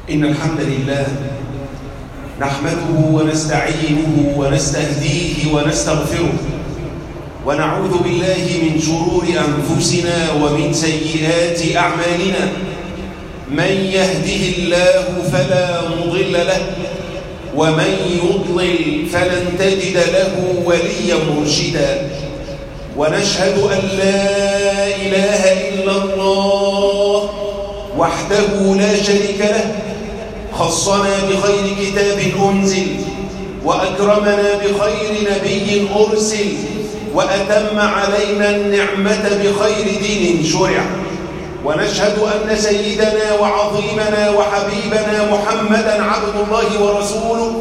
إن الحمد لله نحمده ونستعينه ونستهديه ونستغفره ونعوذ بالله من شرور أنفسنا ومن سيئات أعمالنا. من يهده الله فلا مضل له ومن يضلل فلن تجد له وليا مرشدا. ونشهد أن لا إله إلا الله وحده لا شريك له، خصنا بخير كتاب أنزل وأكرمنا بخير نبي أرسل وأتم علينا النعمة بخير دين شرع. ونشهد أن سيدنا وعظيمنا وحبيبنا محمدًا عبد الله ورسوله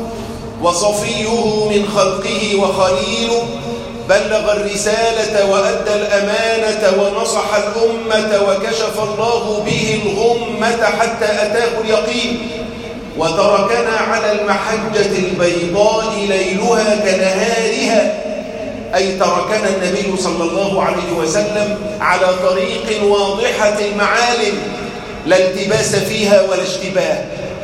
وصفيه من خلقه وخليله، بلغ الرسالة وأدى الأمانة ونصح الأمة وكشف الله به الغمة حتى أتاه اليقين، وتركنا على المحجة البيضاء ليلها كنهارها، أي تركنا النبي صلى الله عليه وسلم على طريق واضحة المعالم لا التباس فيها ولا اشتباه.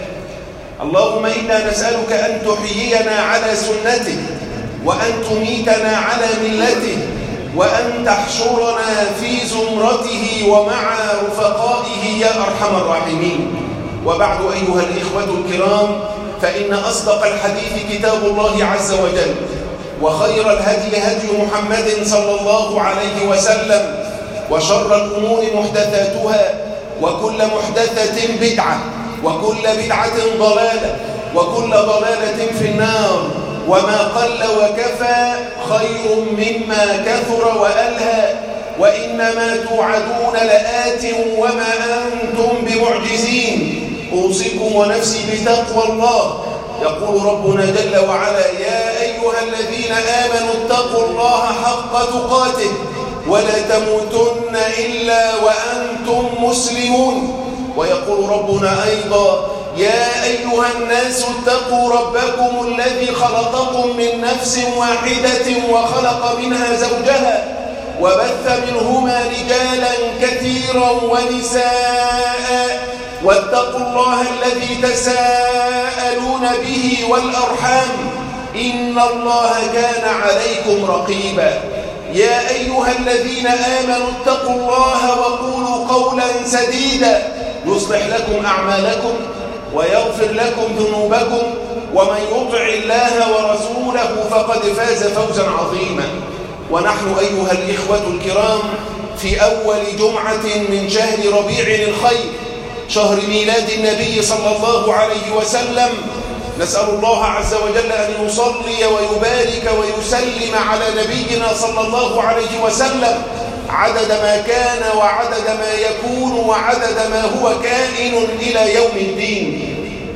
اللهم إنا نسألك أن تحيينا على سنته وأن تميتنا على ملته وأن تحشرنا في زمرته ومع رفقائه يا أرحم الراحمين. وبعد أيها الإخوة الكرام، فإن أصدق الحديث كتاب الله عز وجل، وخير الهدي هدي محمد صلى الله عليه وسلم، وشر الأمور محدثاتها، وكل محدثة بدعة، وكل بدعة ضلالة، وكل ضلالة في النار. وما قل وكفى خير مما كثر وألهى، وإنما توعدون لآت وما أنتم بمعجزين. أوصيكم ونفسي بتقوى الله. يقول ربنا جل وعلا: يا أيها الذين آمنوا اتقوا الله حق تقاته ولا تموتن إلا وأنتم مسلمون. ويقول ربنا أيضا: يا أيها الناس اتقوا ربكم الذي خلقكم من نفس واحدة وخلق منها زوجها وبث منهما رجالا كثيرا ونساء واتقوا الله الذي تساءلون به والأرحام إن الله كان عليكم رقيبا. يا أيها الذين آمنوا اتقوا الله وقولوا قولا سديدا يصلح لكم أعمالكم ويغفر لكم ذنوبكم، ومن يطع الله ورسوله فقد فاز فوزا عظيما. ونحن أيها الإخوة الكرام في أول جمعة من شهر ربيع الخير، شهر ميلاد النبي صلى الله عليه وسلم. نسأل الله عز وجل أن يصلي ويبارك ويسلم على نبينا صلى الله عليه وسلم عدد ما كان وعدد ما يكون وعدد ما هو كائن إلى يوم الدين.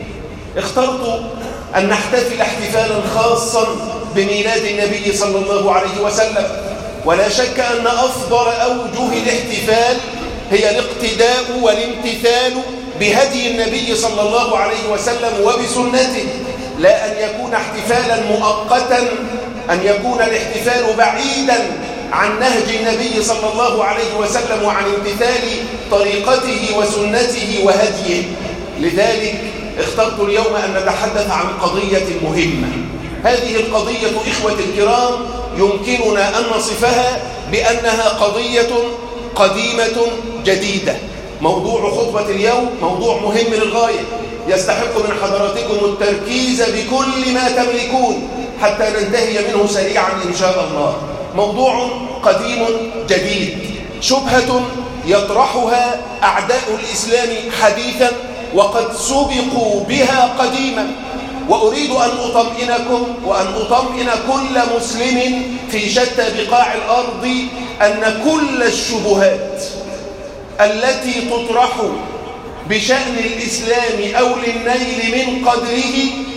اخترت أن نحتفل احتفالا خاصا بميلاد النبي صلى الله عليه وسلم، ولا شك أن أفضل أوجه الاحتفال هي الاقتداء والامتثال بهدي النبي صلى الله عليه وسلم وبسنته، لا أن يكون احتفالا مؤقتا، أن يكون الاحتفال بعيدا عن نهج النبي صلى الله عليه وسلم وعن امتثال طريقته وسنته وهديه. لذلك اخترت اليوم أن نتحدث عن قضية مهمة. هذه القضية إخوة الكرام يمكننا أن نصفها بأنها قضية قديمة جديدة. موضوع خطبة اليوم موضوع مهم للغاية، يستحق من حضراتكم التركيز بكل ما تملكون حتى ننتهي منه سريعا إن شاء الله. موضوع قديم جديد، شبهة يطرحها أعداء الإسلام حديثا وقد سبقوا بها قديما. وأريد أن أطمئنكم وأن أطمئن كل مسلم في شتى بقاع الأرض أن كل الشبهات التي تطرح بشأن الإسلام أو للنيل من قدره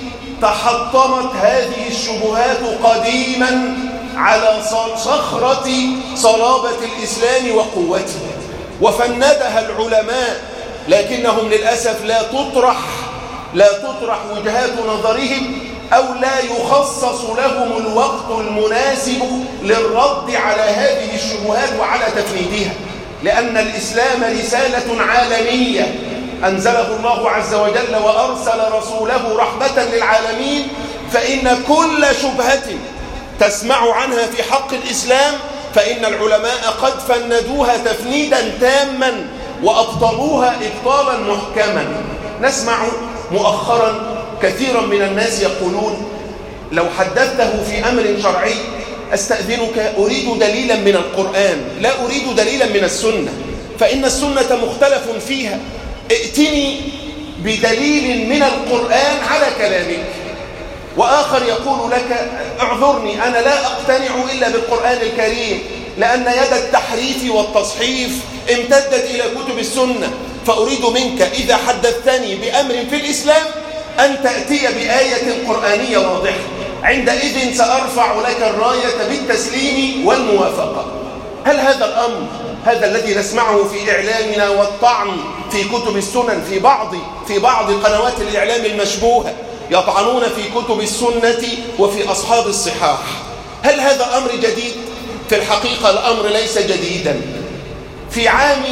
تحطمت هذه الشبهات قديما على صخرة صلابة الإسلام وقوته، وفندها العلماء، لكنهم للأسف لا تطرح وجهات نظرهم أو لا يخصص لهم الوقت المناسب للرد على هذه الشبهات وعلى تفنيدها، لأن الإسلام رسالة عالمية أنزله الله عز وجل وأرسل رسوله رحمة للعالمين، فإن كل شبهة تسمع عنها في حق الإسلام فإن العلماء قد فندوها تفنيدا تاما وأبطلوها إبطالا محكما. نسمع مؤخرا كثيرا من الناس يقولون: لو حدثته في أمر شرعي أستأذنك أريد دليلا من القرآن، لا أريد دليلا من السنة، فإن السنة مختلف فيها، ائتني بدليل من القرآن على كلامك. وآخر يقول لك: اعذرني، أنا لا أقتنع إلا بالقرآن الكريم، لأن يد التحريف والتصحيف امتدت إلى كتب السنة، فأريد منك إذا حدثتني بأمر في الإسلام أن تأتي بآية قرآنية واضحة، عندئذ سأرفع لك الراية بالتسليم والموافقة. هل هذا الأمر، هذا الذي نسمعه في إعلامنا والطعن في كتب السنن في بعض قنوات الإعلام المشبوهة يطعنون في كتب السنة وفي أصحاب الصحاح، هل هذا أمر جديد؟ في الحقيقة الأمر ليس جديدا. في عام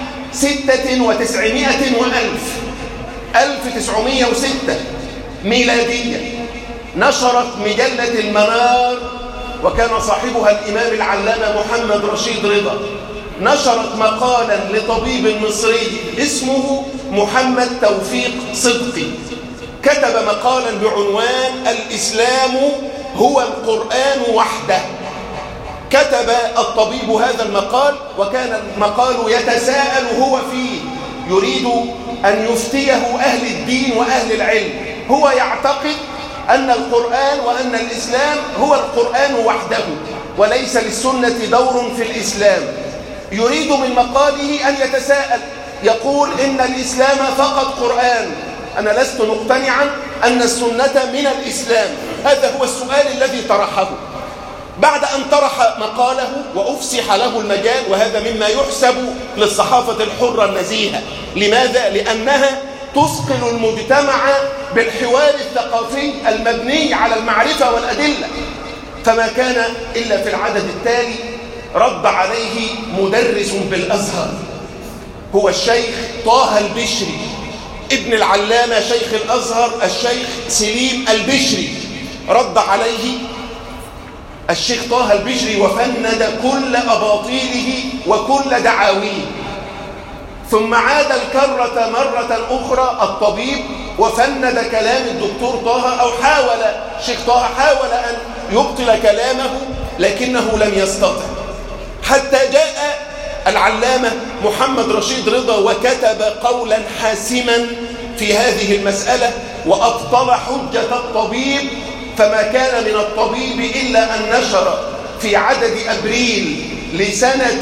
1906 ميلادية نشرت مجلة المنار، وكان صاحبها الإمام العلامة محمد رشيد رضا، نشرت مقالا لطبيب مصري اسمه محمد توفيق صدقي، كتب مقالا بعنوان الإسلام هو القرآن وحده. كتب الطبيب هذا المقال، وكان المقال يتساءل هو فيه، يريد أن يفتيه أهل الدين وأهل العلم. هو يعتقد أن القرآن وأن الإسلام هو القرآن وحده، وليس للسنة دور في الإسلام. يريد من مقاله أن يتساءل، يقول إن الإسلام فقط قرآن، أنا لست مقتنعا أن السنة من الإسلام. هذا هو السؤال الذي طرحه. بعد أن طرح مقاله وأفسح له المجال، وهذا مما يحسب للصحافة الحرة النزيهة. لماذا؟ لأنها تثقل المجتمع بالحوار الثقافي المبني على المعرفة والأدلة. فما كان إلا في العدد التالي رد عليه مدرس بالأزهر، هو الشيخ طه البشري ابن العلامة شيخ الأزهر الشيخ سليم البشري. رد عليه الشيخ طه البشري وفند كل أباطيله وكل دعاويه. ثم عاد الكرة مرة أخرى الطبيب وفند كلام الدكتور طه، أو الشيخ طه حاول أن يبطل كلامه لكنه لم يستطع، حتى جاء العلامة محمد رشيد رضا وكتب قولا حاسما في هذه المسألة وأبطل حجة الطبيب. فما كان من الطبيب إلا أن نشر في عدد أبريل لسنة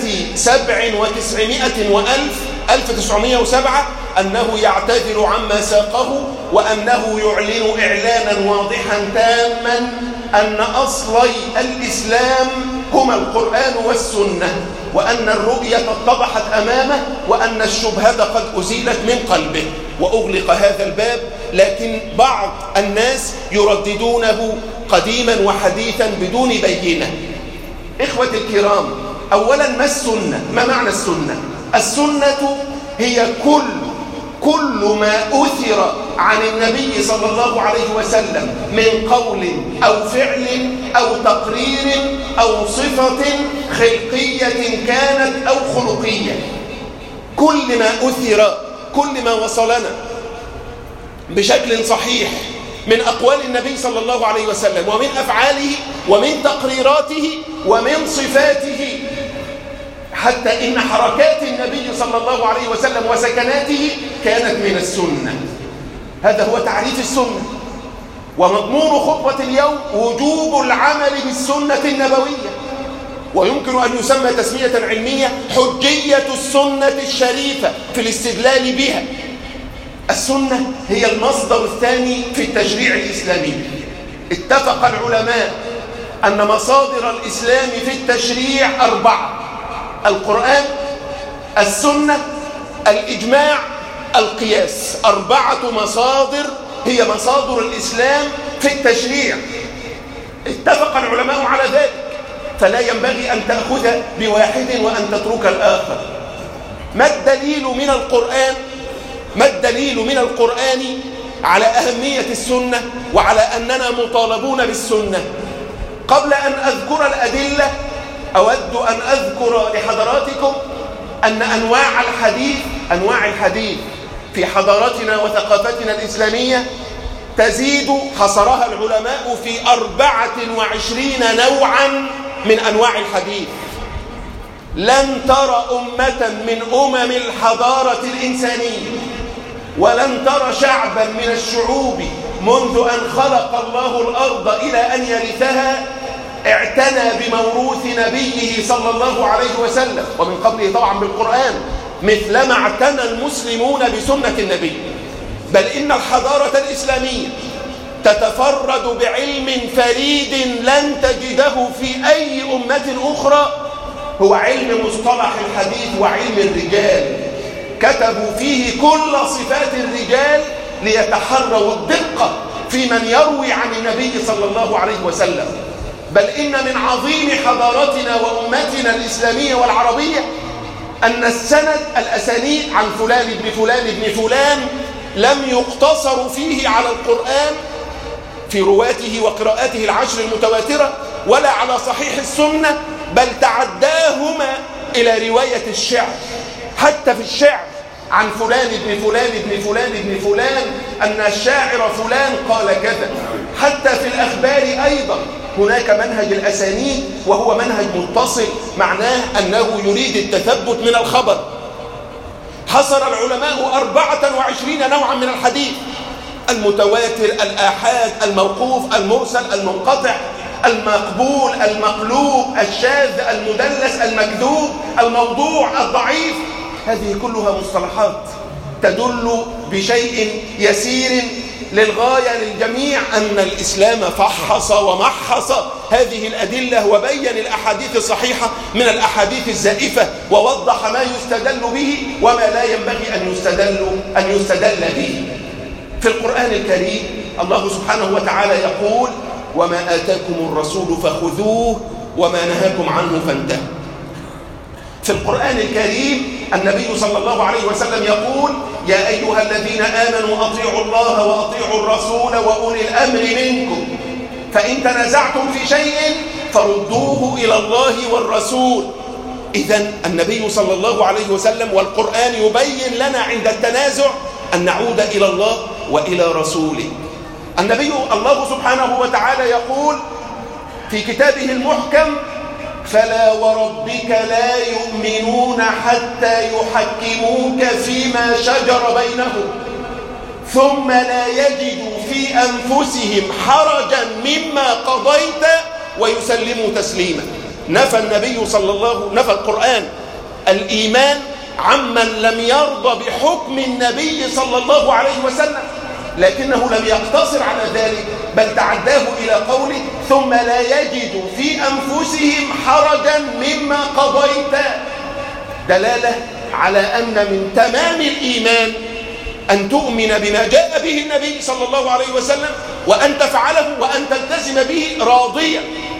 1907 أنه يعتذر عما ساقه، وأنه يعلن إعلانا واضحا تاما أن أصلي الإسلام هما القرآن والسنة، وأن الرؤية اتضحت أمامه، وأن الشبهة قد أزيلت من قلبه، وأغلق هذا الباب. لكن بعض الناس يرددونه قديما وحديثا بدون بينة. إخوة الكرام، أولا ما السنة؟ ما معنى السنة؟ السنة هي كل ما أثر عن النبي صلى الله عليه وسلم من قول أو فعل أو تقرير أو صفة خلقية كانت أو خلقية. كل ما أثر، كل ما وصلنا بشكل صحيح من أقوال النبي صلى الله عليه وسلم ومن أفعاله ومن تقريراته ومن صفاته، حتى إن حركات النبي صلى الله عليه وسلم وسكناته كانت من السنة. هذا هو تعريف السنة. ومضمون خطبة اليوم وجوب العمل بالسنة النبوية، ويمكن أن يسمى تسمية علمية حجية السنة الشريفة في الاستدلال بها. السنة هي المصدر الثاني في التشريع الإسلامي. اتفق العلماء أن مصادر الإسلام في التشريع 4: القرآن، السنة، الإجماع، القياس. 4 مصادر هي مصادر الإسلام في التشريع. اتفق العلماء على ذلك، فلا ينبغي أن تأخذ بواحد وأن تترك الآخر. ما الدليل من القرآن ما الدليل من القرآن على أهمية السنة وعلى أننا مطالبون بالسنة؟ قبل أن أذكر الأدلة أود أن أذكر لحضراتكم أن أنواع الحديث في حضارتنا وثقافتنا الإسلامية تزيد، حصرها العلماء في 24 نوعا من أنواع الحديث. لن ترى أمة من أمم الحضارة الإنسانية، ولن ترى شعبا من الشعوب منذ أن خلق الله الأرض إلى أن يرثها اعتنى بموروث نبيه صلى الله عليه وسلم، ومن قبله طبعا بالقرآن، مثلما اعتنى المسلمون بسنة النبي. بل إن الحضارة الإسلامية تتفرد بعلم فريد لن تجده في أي أمة أخرى، هو علم مصطلح الحديث وعلم الرجال. كتبوا فيه كل صفات الرجال ليتحروا الدقة في من يروي عن النبي صلى الله عليه وسلم. بل إن من عظيم حضارتنا وأمتنا الإسلامية والعربية أن الأسانيد عن فلان ابن فلان ابن فلان لم يقتصروا فيه على القرآن في رواته وقراءاته العشر المتواترة ولا على صحيح السنة، بل تعداهما إلى رواية الشعر. حتى في الشعر عن فلان ابن فلان ابن فلان ابن فلان أن الشاعر فلان قال كذا. حتى في الأخبار أيضا هناك منهج الأسانيد، وهو منهج متصل، معناه أنه يريد التثبت من الخبر. حصر العلماء 24 نوعا من الحديث: المتواتر، الآحاد، الموقوف، المرسل، المنقطع، المقبول، المقلوب، الشاذ، المدلس، المكذوب، الموضوع، الضعيف. هذه كلها مصطلحات تدل بشيء يسير للغاية للجميع أن الإسلام فحص ومحص هذه الأدلة وبين الأحاديث الصحيحة من الأحاديث الزائفة، ووضح ما يستدل به وما لا ينبغي أن يستدل به. في القرآن الكريم الله سبحانه وتعالى يقول: وما آتاكم الرسول فخذوه وما نهاكم عنه فانتهوا. في القرآن الكريم النبي صلى الله عليه وسلم يقول: يا أيها الذين آمنوا أطيعوا الله وأطيعوا الرسول وأولي الأمر منكم، فإن تنازعتم في شيء فردوه إلى الله والرسول. إذن النبي صلى الله عليه وسلم والقرآن يبين لنا عند التنازع أن نعود إلى الله وإلى رسوله. الله سبحانه وتعالى يقول في كتابه المحكم: فلا وربك لا يؤمنون حتى يحكموك فيما شجر بينهم ثم لا يجدوا في أنفسهم حرجا مما قضيت ويسلموا تسليما. نفى القرآن الإيمان عمن لم يرضى بحكم النبي صلى الله عليه وسلم، لكنه لم يقتصر على ذلك بل تعداه إلى قوله: ثم لا يجدوا في أنفسهم حرجا مما قضيت. دلالة على أن من تمام الإيمان أن تؤمن بما جاء به النبي صلى الله عليه وسلم وأن تفعله وأن تلتزم به راضيا.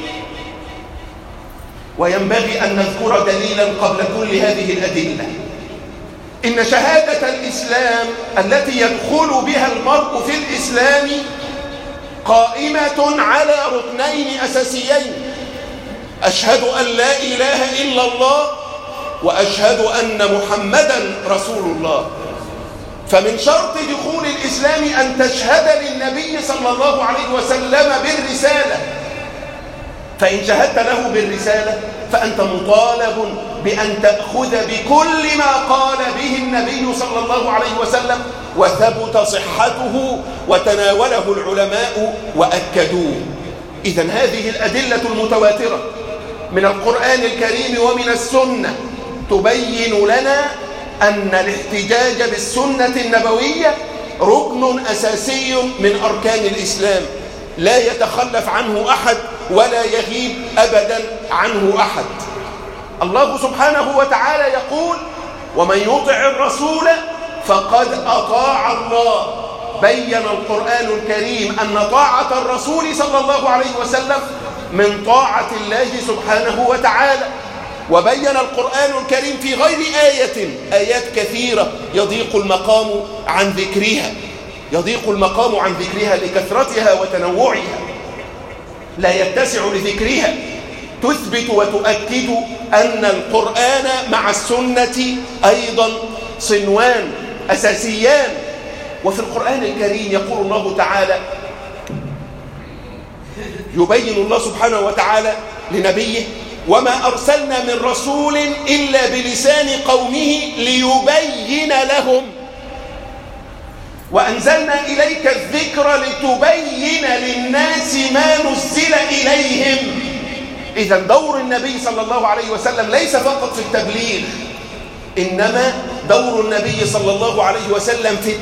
وينبغي أن نذكر دليلا قبل كل هذه الأدلة: إن شهادة الإسلام التي يدخل بها المرء في الإسلام قائمة على ركنين أساسيين: أشهد أن لا إله إلا الله وأشهد أن محمدا رسول الله. فمن شرط دخول الإسلام أن تشهد للنبي صلى الله عليه وسلم بالرسالة، فإن شهدت له بالرسالة فأنت مطالب بأن تأخذ بكل ما قال به النبي صلى الله عليه وسلم وثبت صحته وتناوله العلماء وأكدوه. إذن هذه الأدلة المتواترة من القرآن الكريم ومن السنة تبين لنا أن الاحتجاج بالسنة النبوية ركن أساسي من أركان الإسلام، لا يتخلف عنه أحد ولا يغيب أبدا عنه أحد. الله سبحانه وتعالى يقول: ومن يطع الرسول فقد أطاع الله. بين القرآن الكريم أن طاعة الرسول صلى الله عليه وسلم من طاعة الله سبحانه وتعالى. وبين القرآن الكريم في غير آيات كثيرة يضيق المقام عن ذكرها، يضيق المقام عن ذكرها لكثرتها وتنوعها، لا يتسع لذكرها. تثبت وتؤكد أن القرآن مع السنة أيضا صنوان أساسيان. وفي القرآن الكريم يقول الله تعالى، يبين الله سبحانه وتعالى لنبيه: وما أرسلنا من رسول إلا بلسان قومه ليبين لهم وأنزلنا إليك الذكر لتبين للناس ما نزل إليهم. إذا دور النبي صلى الله عليه وسلم ليس فقط في التبليغ، إنما دور النبي صلى الله عليه وسلم في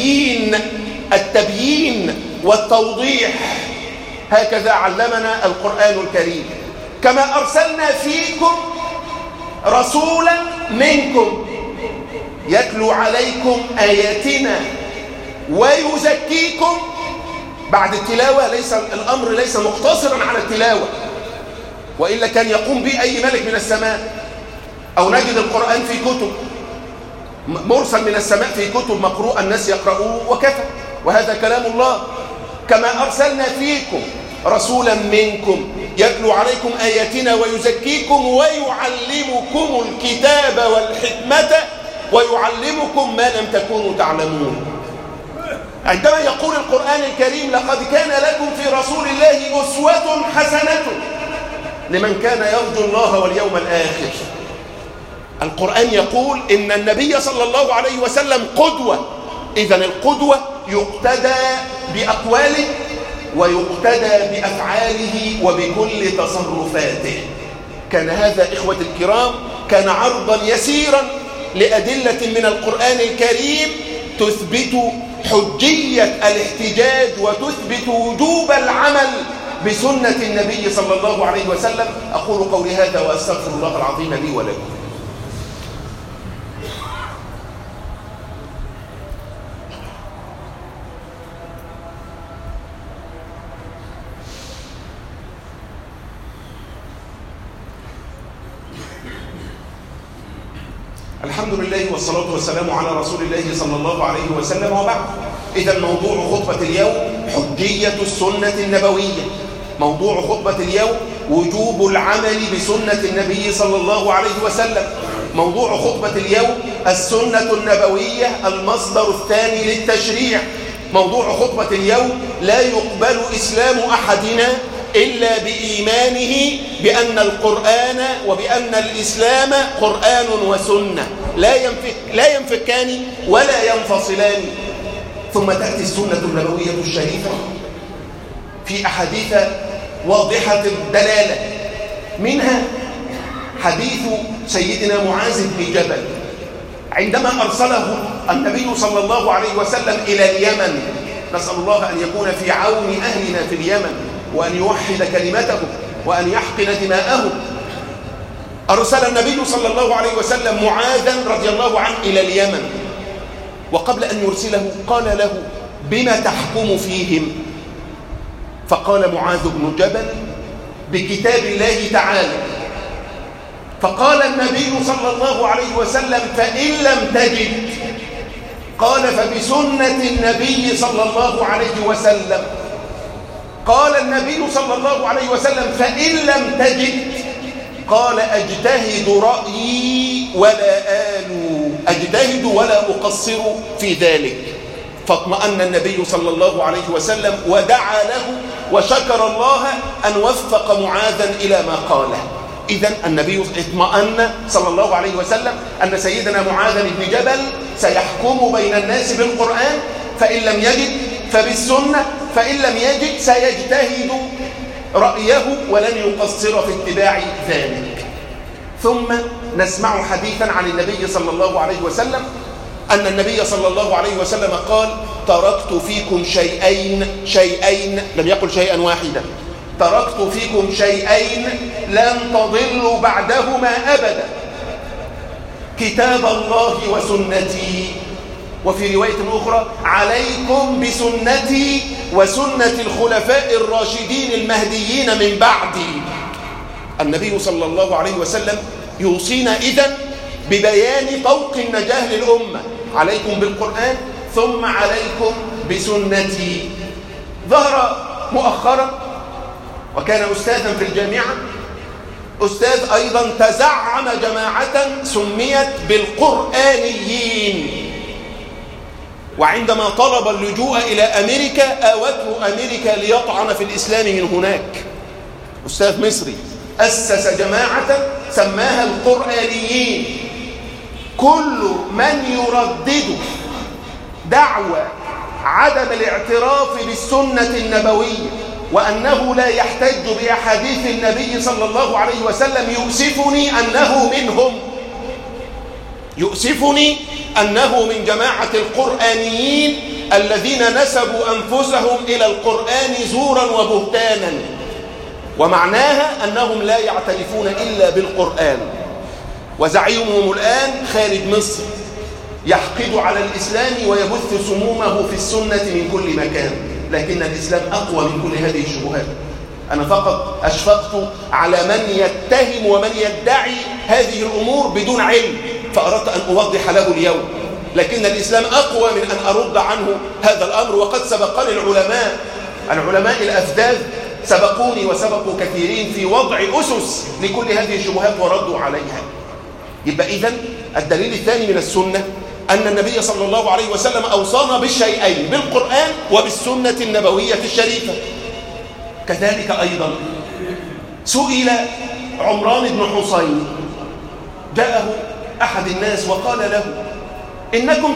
التبيين والتوضيح. هكذا علمنا القرآن الكريم. كما أرسلنا فيكم رسولا منكم يتلو عليكم آياتنا ويزكيكم. بعد التلاوة الأمر ليس مقتصرا على التلاوة، وإلا كان يقوم به أي ملك من السماء، أو نجد القرآن في كتب مرسل من السماء، في كتب مقروءة الناس يقرؤوه وكفى، وهذا كلام الله. كما أرسلنا فيكم رسولا منكم يتلو عليكم آياتنا ويزكيكم ويعلمكم الكتاب والحكمة ويعلمكم ما لم تكونوا تعلمون. عندما يقول القرآن الكريم: لقد كان لكم في رسول الله أسوة حسنة لمن كان يرجو الله واليوم الآخر، القرآن يقول إن النبي صلى الله عليه وسلم قدوة. إذن القدوة يقتدى بأقواله ويقتدى بأفعاله وبكل تصرفاته. كان هذا إخوة الكرام كان عرضا يسيرا لأدلة من القرآن الكريم تثبت حجية الاحتجاج وتثبت وجوب العمل بسنة النبي صلى الله عليه وسلم. أقول قولي هذا وأستغفر الله العظيم لي ولكم. الحمد لله والصلاة والسلام على رسول الله صلى الله عليه وسلم، وبعد. إذا موضوع خطبة اليوم حجية السنة النبوية. موضوع خطبة اليوم وجوب العمل بسنة النبي صلى الله عليه وسلم. موضوع خطبة اليوم السنة النبوية المصدر الثاني للتشريع. موضوع خطبة اليوم لا يقبل إسلام أحدنا إلا بإيمانه بأن القرآن وبأن الإسلام قرآن وسنة لا ينفكان ولا ينفصلان. ثم تأتي السنة النبوية الشريفة في أحاديث واضحة الدلالة، منها حديث سيدنا معاذ بن جبل عندما أرسله النبي صلى الله عليه وسلم إلى اليمن. نسأل الله أن يكون في عون أهلنا في اليمن، وأن يوحد كلمتهم، وأن يحقن دماءهم. أرسل النبي صلى الله عليه وسلم معاذا رضي الله عنه إلى اليمن، وقبل أن يرسله قال له: بما تحكم فيهم؟ فقال معاذ بن جبل: بكتاب الله تعالى. فقال النبي صلى الله عليه وسلم: فإن لم تجد؟ قال: فبسنة النبي صلى الله عليه وسلم. قال النبي صلى الله عليه وسلم: فإن لم تجد؟ قال: أجتهد رأيي ولا آلو، أجتهد ولا أقصر في ذلك. فاطمأن النبي صلى الله عليه وسلم ودعا له وشكر الله أن وفق معاذا إلى ما قاله. إذن النبي اطمأن صلى الله عليه وسلم أن سيدنا معاذ بن جبل سيحكم بين الناس بالقرآن، فإن لم يجد فبالسنة، فإن لم يجد سيجتهد رأيه ولن يقصر في اتباع ذلك. ثم نسمع حديثا عن النبي صلى الله عليه وسلم أن النبي صلى الله عليه وسلم قال: تركت فيكم شيئين، لم يقل شيئا واحدا، تركت فيكم شيئين لن تضلوا بعدهما أبدا: كتاب الله وسنتي، وفي رواية أخرى: عليكم بسنتي وسنة الخلفاء الراشدين المهديين من بعدي. النبي صلى الله عليه وسلم يوصينا إذن ببيان طوق النجاة للأمة: عليكم بالقرآن ثم عليكم بسنتي. ظهر مؤخرا وكان أستاذا في الجامعة، أستاذ أيضا تزعم جماعة سميت بالقرآنيين، وعندما طلب اللجوء إلى أمريكا آوته أمريكا ليطعن في الإسلام من هناك. أستاذ مصري أسس جماعة سماها القرآنيين. كل من يردد دعوى عدم الاعتراف بالسنة النبوية وأنه لا يحتج بأحاديث النبي صلى الله عليه وسلم يؤسفني أنه منهم، يؤسفني أنه من جماعة القرآنيين الذين نسبوا أنفسهم إلى القرآن زورا وبهتانا، ومعناها أنهم لا يعترفون إلا بالقرآن. وزعيمهم الآن خارج مصر يحقد على الإسلام ويبث سمومه في السنة من كل مكان، لكن الإسلام أقوى من كل هذه الشبهات. أنا فقط أشفقت على من يتهم ومن يدعي هذه الأمور بدون علم، فأردت أن أوضح له اليوم، لكن الإسلام أقوى من أن أرد عنه هذا الأمر. وقد سبقني العلماء الأفذاذ سبقوني وسبقوا كثيرين في وضع أسس لكل هذه الشبهات وردوا عليها. يبقى إذن الدليل الثاني من السنة أن النبي صلى الله عليه وسلم أوصانا بالشيئين: بالقرآن وبالسنة النبوية الشريفة. كذلك أيضا سئل عمران بن حسين، جاءه أحد الناس وقال له: إنكم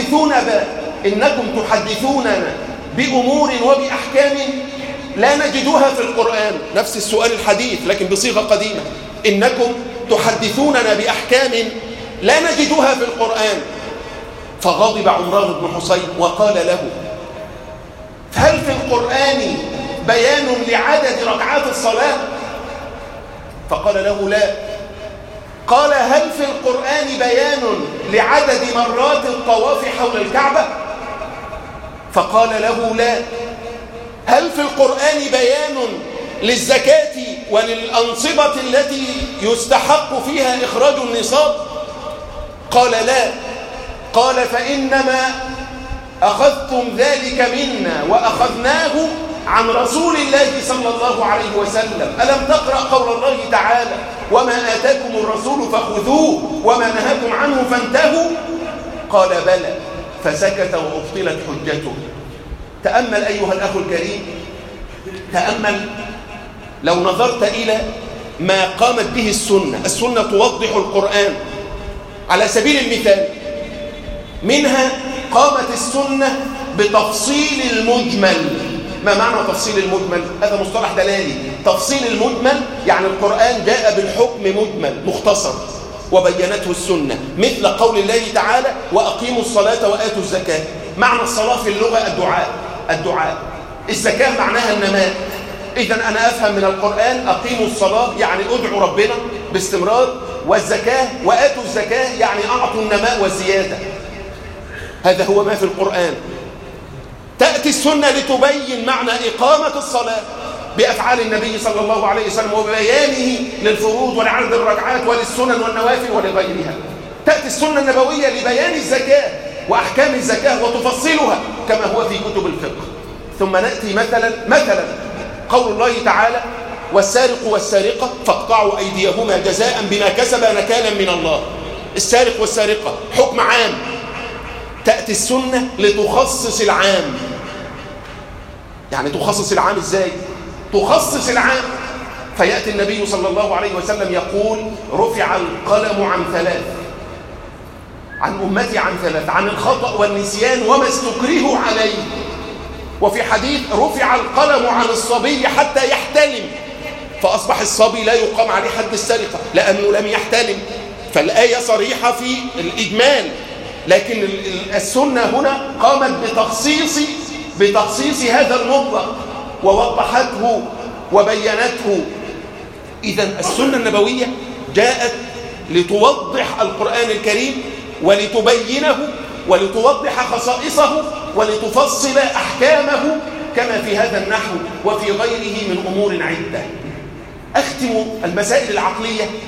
تحدثوننا بأمور وبأحكام لا نجدها في القرآن. نفس السؤال الحديث لكن بصيغة قديمة: إنكم تحدثوننا بأحكام لا نجدها في القرآن. فغضب عمران بن حسين وقال له: هل في القرآن بيان لعدد ركعات الصلاة؟ فقال له: لا. قال: هل في القرآن بيان لعدد مرات الطواف حول الكعبة؟ فقال له: لا. هل في القرآن بيان للزكاة وللأنصبة التي يستحق فيها إخراج النصاب؟ قال: لا. قال: فإنما أخذتم ذلك منا وأخذناه عن رسول الله صلى الله عليه وسلم. ألم تقرأ قول الله تعالى: وما آتاكم الرسول فخذوه وما نهاكم عنه فانتهوا؟ قال: بلى. فسكت وأبطلت حجته. تأمل أيها الأخ الكريم، تأمل لو نظرت إلى ما قامت به السنة توضح القرآن. على سبيل المثال، منها قامت السنة بتفصيل المجمل. ما معنى تفصيل المجمل؟ هذا مصطلح دلالي. تفصيل المجمل يعني القرآن جاء بالحكم مجمل مختصر وبينته السنة، مثل قول الله تعالى: وأقيموا الصلاة وآتوا الزكاة. معنى الصلاة في اللغة الدعاء. الزكاة معناها النماء. إذن أنا أفهم من القرآن: أقيموا الصلاة يعني أدعوا ربنا باستمرار، والزكاة وآتوا الزكاة يعني أعطوا النماء والزيادة. هذا هو ما في القرآن. تأتي السنة لتبين معنى إقامة الصلاة بأفعال النبي صلى الله عليه وسلم وبيانه للفروض ولعدد الركعات وللسنن والنوافل ولغيرها. تأتي السنة النبوية لبيان الزكاة وأحكام الزكاة وتفصلها كما هو في كتب الفقه. ثم نأتي مثلا قول الله تعالى: والسارق والسارقة فاقطعوا أيديهما جزاء بما كسبا نكالا من الله. السارق والسارقة حكم عام. تأتي السنة لتخصص العام. يعني تخصص العام إزاي؟ تخصص العام. فيأتي النبي صلى الله عليه وسلم يقول: رفع القلم عن ثلاث، عن أمتي عن ثلاث: عن الخطأ والنسيان وما استكرهوا عليه. وفي حديث: رفع القلم عن الصبي حتى يحتلم. فأصبح الصبي لا يقام عليه حد السرقة لأنه لم يحتلم. فالآية صريحة في الإجمال، لكن السنة هنا قامت بتخصيص هذا المطلق ووضحته وبينته. إذن السنة النبوية جاءت لتوضح القرآن الكريم ولتبينه ولتوضح خصائصه ولتفصل أحكامه كما في هذا النحو وفي غيره من أمور عدة. أختم المسائل العقلية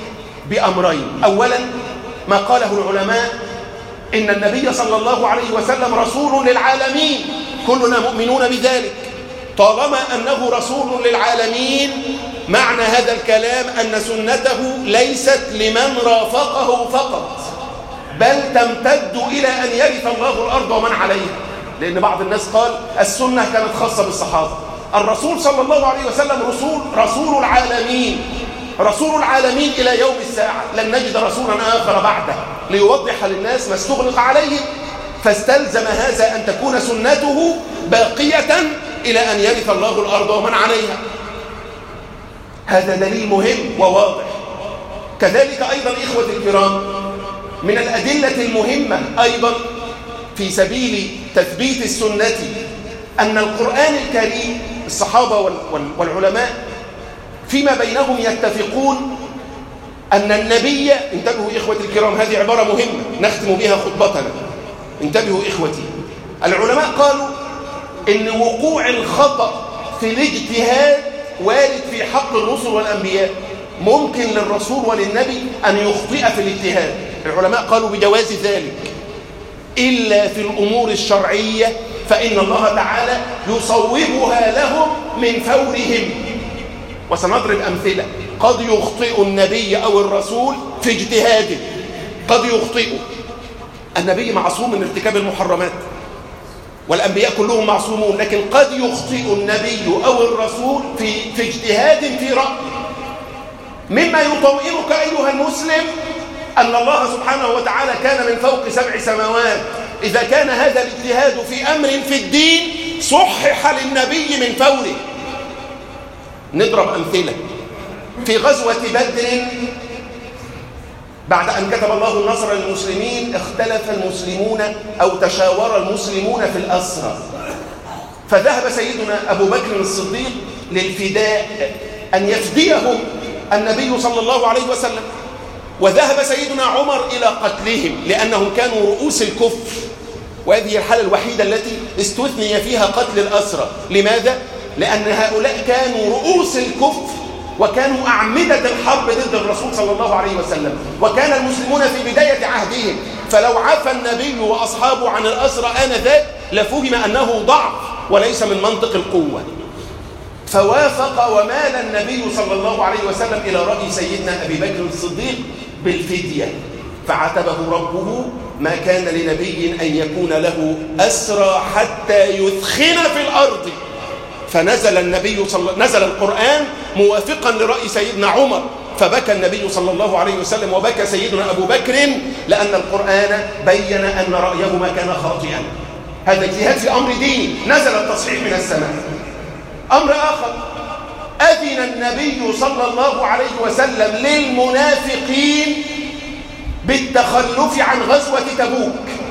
بأمرين. أولا ما قاله العلماء إن النبي صلى الله عليه وسلم رسول للعالمين، كلنا مؤمنون بذلك. طالما أنه رسول للعالمين معنى هذا الكلام أن سنته ليست لمن رافقه فقط، بل تمتد إلى أن يرث الله الأرض ومن عليها. لأن بعض الناس قال السنة كانت خاصة بالصحابة. الرسول صلى الله عليه وسلم رسول العالمين، رسول العالمين إلى يوم الساعة، لن نجد رسولا آخر بعده ليوضح للناس ما استغلق عليهم، فاستلزم هذا أن تكون سنته باقية إلى أن يرث الله الأرض ومن عليها. هذا دليل مهم وواضح. كذلك أيضا إخوة الكرام من الأدلة المهمة أيضا في سبيل تثبيت السنة أن القرآن الكريم، الصحابة والعلماء فيما بينهم يتفقون أن النبي، انتبهوا إخوتي الكرام، هذه عبارة مهمة نختم بها خطبتنا، انتبهوا إخوتي. العلماء قالوا إن وقوع الخطأ في الاجتهاد وارد في حق الرسل والأنبياء، ممكن للرسول وللنبي أن يخطئ في الاجتهاد. العلماء قالوا بجواز ذلك إلا في الأمور الشرعية فإن الله تعالى يصوبها لهم من فورهم. وسنضرب أمثلة. قد يخطئ النبي أو الرسول في اجتهاده، قد يخطئ. النبي معصوم من ارتكاب المحرمات والأنبياء كلهم معصومون، لكن قد يخطئ النبي أو الرسول في اجتهاد في رأي. مما يطمئنك أيها المسلم أن الله سبحانه وتعالى كان من فوق 7 سماوات. إذا كان هذا الاجتهاد في أمر في الدين صحح للنبي من فوره. نضرب أمثلة. في غزوة بدر بعد أن كتب الله النصر للمسلمين اختلف المسلمون أو تشاور المسلمون في الأسرى، فذهب سيدنا أبو بكر الصديق للفداء أن يفديهم النبي صلى الله عليه وسلم، وذهب سيدنا عمر إلى قتلهم لأنهم كانوا رؤوس الكفر، وهذه الحالة الوحيدة التي استثني فيها قتل الأسرى. لماذا؟ لأن هؤلاء كانوا رؤوس الكفر وكانوا أعمدة الحرب ضد الرسول صلى الله عليه وسلم، وكان المسلمون في بداية عهدهم، فلو عفى النبي وأصحابه عن الأسرى آنذاك لفهم أنه ضعف وليس من منطق القوة. فوافق ومال النبي صلى الله عليه وسلم إلى رأي سيدنا أبي بكر الصديق بالفدية، فعاتبه ربه: ما كان لنبي أن يكون له أسرى حتى يثخن في الأرض. فنزل نزل القرآن موافقا لرأي سيدنا عمر، فبكى النبي صلى الله عليه وسلم وبكى سيدنا أبو بكر، لأن القرآن بين أن رأيهما كان خاطئا. هذا اجتهاد في أمر ديني، نزل التصحيح من السماء. أمر آخر، أذن النبي صلى الله عليه وسلم للمنافقين بالتخلف عن غزوة تبوك.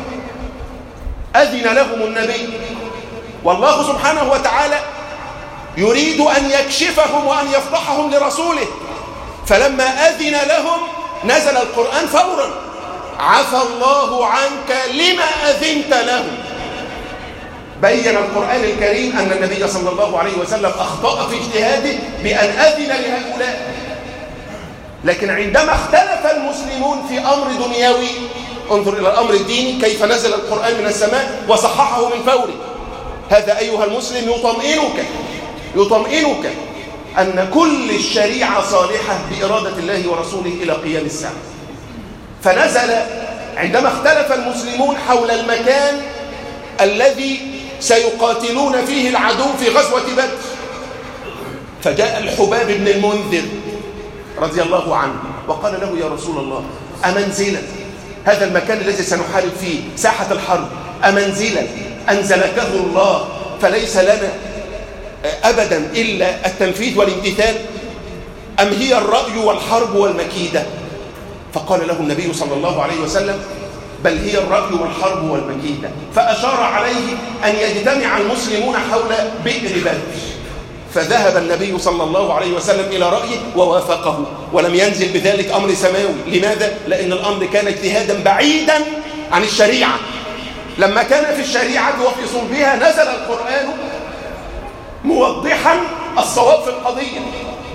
أذن لهم النبي، والله سبحانه وتعالى يريد أن يكشفهم وأن يفضحهم لرسوله، فلما أذن لهم نزل القرآن فورا: عفى الله عنك لما أذنت لهم. بين القرآن الكريم أن النبي صلى الله عليه وسلم أخطأ في اجتهاده بأن أذن لهؤلاء، لكن عندما اختلف المسلمون في أمر دنيوي، انظر إلى الأمر الديني كيف نزل القرآن من السماء وصححه من فوره. هذا أيها المسلم يطمئنك أن كل الشريعة صالحة بإرادة الله ورسوله إلى قيام الساعة. فنزل عندما اختلف المسلمون حول المكان الذي سيقاتلون فيه العدو في غزوة بدر، فجاء الحباب بن المنذر رضي الله عنه وقال له: يا رسول الله، أمنزلا، هذا المكان الذي سنحارب فيه ساحة الحرب، أمنزلا أنزلكه الله فليس لنا أبدا إلا التنفيذ والامتثال، أم هي الرأي والحرب والمكيدة؟ فقال له النبي صلى الله عليه وسلم: بل هي الرأي والحرب والمكيدة. فأشار عليه أن يجتمع المسلمون حول بئر بدر، فذهب النبي صلى الله عليه وسلم إلى رأيه ووافقه، ولم ينزل بذلك أمر سماوي. لماذا؟ لأن الأمر كان اجتهادا بعيدا عن الشريعة. لما كان في الشريعة وفي صلبها نزل القرآن موضحا الصواب في القضية.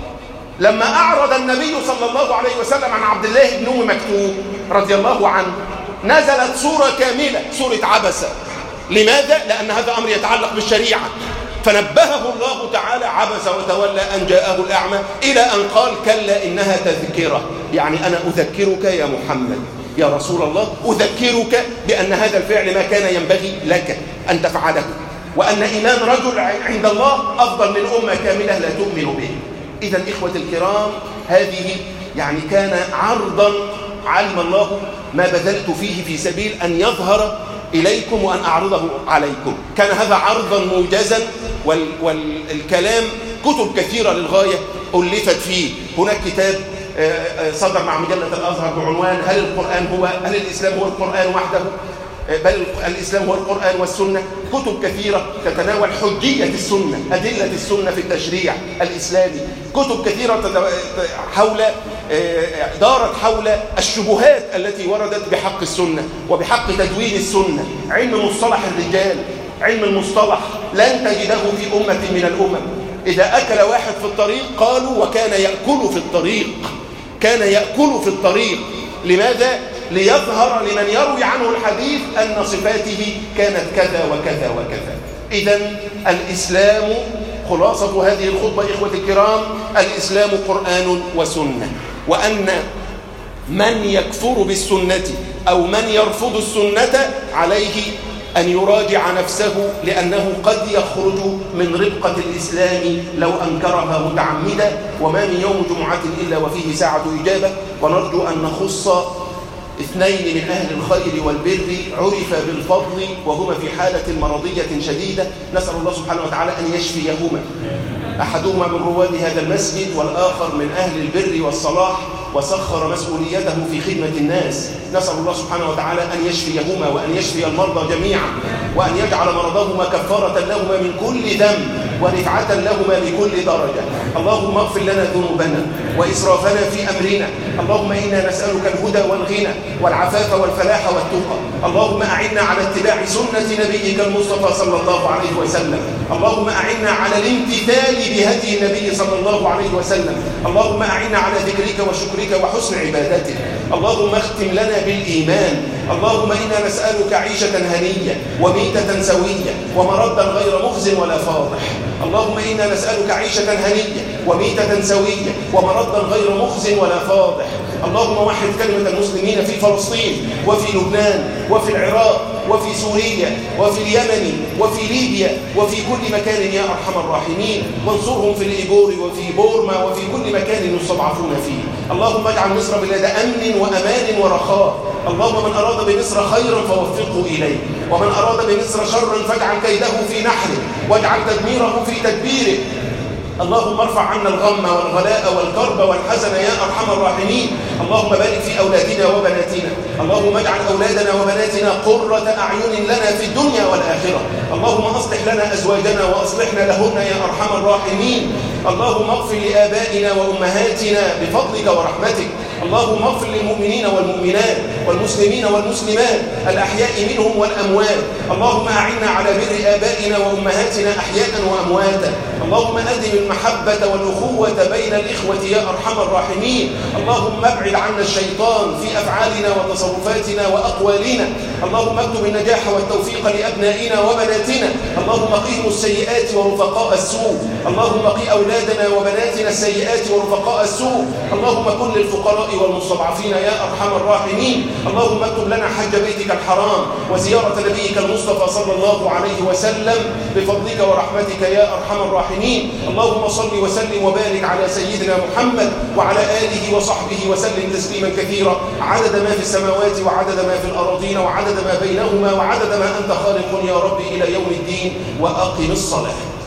لما أعرض النبي صلى الله عليه وسلم عن عبد الله بن أم مكتوم رضي الله عنه نزلت سورة كاملة، سورة عبسة. لماذا؟ لأن هذا أمر يتعلق بالشريعة، فنبهه الله تعالى: عبس وتولى أن جاءه الأعمى، إلى أن قال: كلا إنها تذكرة. يعني أنا أذكرك يا محمد يا رسول الله، أذكرك بأن هذا الفعل ما كان ينبغي لك أن تفعله، وأن إيمان رجل عند الله أفضل من أمة كاملة لا تؤمن به. إذا إخوة الكرام، هذه يعني كان عرضا علم الله ما بذلت فيه في سبيل أن يظهر إليكم وأن أعرضه عليكم. كان هذا عرضا موجزا، والكلام كتب كثيرة للغاية ألفت فيه. هناك كتاب صدر مع مجلة الأزهر بعنوان هل الإسلام هو القرآن وحده؟ بل الإسلام هو القرآن والسنة. كتب كثيرة تتناول حجية السنة، أدلة السنة في التشريع الإسلامي. كتب كثيرة دارت حول الشبهات التي وردت بحق السنة وبحق تدوين السنة. علم مصطلح الرجال، علم المصطلح لن تجده في أمة من الأمم. إذا أكل واحد في الطريق قالوا: وكان يأكل في الطريق. كان يأكل في الطريق. لماذا؟ ليظهر لمن يروي عنه الحديث أن صفاته كانت كذا وكذا وكذا. إذن الإسلام، خلاصة هذه الخطبة إخوة الكرام، الإسلام قرآن وسنة، وأن من يكفر بالسنة أو من يرفض السنة عليه أن يراجع نفسه، لأنه قد يخرج من ربقة الإسلام لو أنكرها متعمدا. وما من يوم جمعة إلا وفيه ساعة إجابة. ونرجو أن نخص اثنين من أهل الخير والبر عرف بالفضل وهما في حالة مرضية شديدة، نسأل الله سبحانه وتعالى أن يشفيهما. أحدهما من رواد هذا المسجد، والآخر من أهل البر والصلاح، وسخر مسؤوليته في خدمة الناس. نسأل الله سبحانه وتعالى أن يشفيهما وأن يشفي المرضى جميعا، وأن يجعل مرضهما كفارة لهما من كل ذنب ورفعة لهما بكل درجة. اللهم اغفر لنا ذنوبنا وإسرافنا في أمرنا. اللهم إنا نسألك الهدى والغنى والعفاف والفلاح والتقى. اللهم أعنا على اتباع سنة نبيك المصطفى صلى الله عليه وسلم. اللهم أعنا على الامتثال بهدي النبي صلى الله عليه وسلم. اللهم أعنا على ذكرك وشكرك وحسن عبادتك. اللهم اختم لنا بالإيمان. اللهم إنا نسألك عيشة هنية وميتة سوية ومردا غير مخز ولا فاضح. اللهم إنا نسألك عيشة هنية وميتة سوية ومردا غير مخز ولا فاضح. اللهم وحد كلمة المسلمين في فلسطين وفي لبنان وفي العراق وفي سوريا وفي اليمن وفي ليبيا وفي كل مكان يا أرحم الراحمين. وانصرهم في الإيغور وفي بورما وفي كل مكان يستضعفون فيه. اللهم اجعل مصر بلاد أمن وأمان ورخاء. اللهم من أراد بمصر خيرا فوفقه إليه، ومن أراد بمصر شرا فاجعل كيده في نحره واجعل تدميره في تدبيره. اللهم ارفع عنا الغم والغلاء والكرب والحزن يا أرحم الراحمين. اللهم بارك في أولادنا وبناتنا. اللهم اجعل أولادنا وبناتنا قرة أعين لنا في الدنيا والآخرة. اللهم أصلح لنا أزواجنا وأصلحنا لهن يا أرحم الراحمين. اللهم اغفر لآبائنا وأمهاتنا بفضلك ورحمتك. اللهم اغفر للمؤمنين والمؤمنات والمسلمين والمسلمات الأحياء منهم والأموات. اللهم أعنا على بر آبائنا وأمهاتنا أحياء وأمواتا. اللهم أدم المحبة والأخوة بين الإخوة يا أرحم الراحمين. اللهم ابعد عنا الشيطان في أفعالنا وتصرفاتنا وأقوالنا. اللهم اكتب النجاح والتوفيق لأبنائنا وبناتنا. اللهم قهم السيئات ورفقاء السوء. اللهم قي أولادنا وبناتنا السيئات ورفقاء السوء. اللهم كن للفقراء والمستضعفين يا أرحم الراحمين. اللهم اكتب لنا حج بيتك الحرام وزيارة نبيك المصطفى صلى الله عليه وسلم بفضلك ورحمتك يا أرحم الراحمين. اللهم صل وسلم وبارك على سيدنا محمد وعلى آله وصحبه وسلم تسليما كثيرا، عدد ما في السماوات وعدد ما في الأراضين وعدد ما بينهما وعدد ما أنت خالق يا رب إلى يوم الدين. وأقم الصلاة.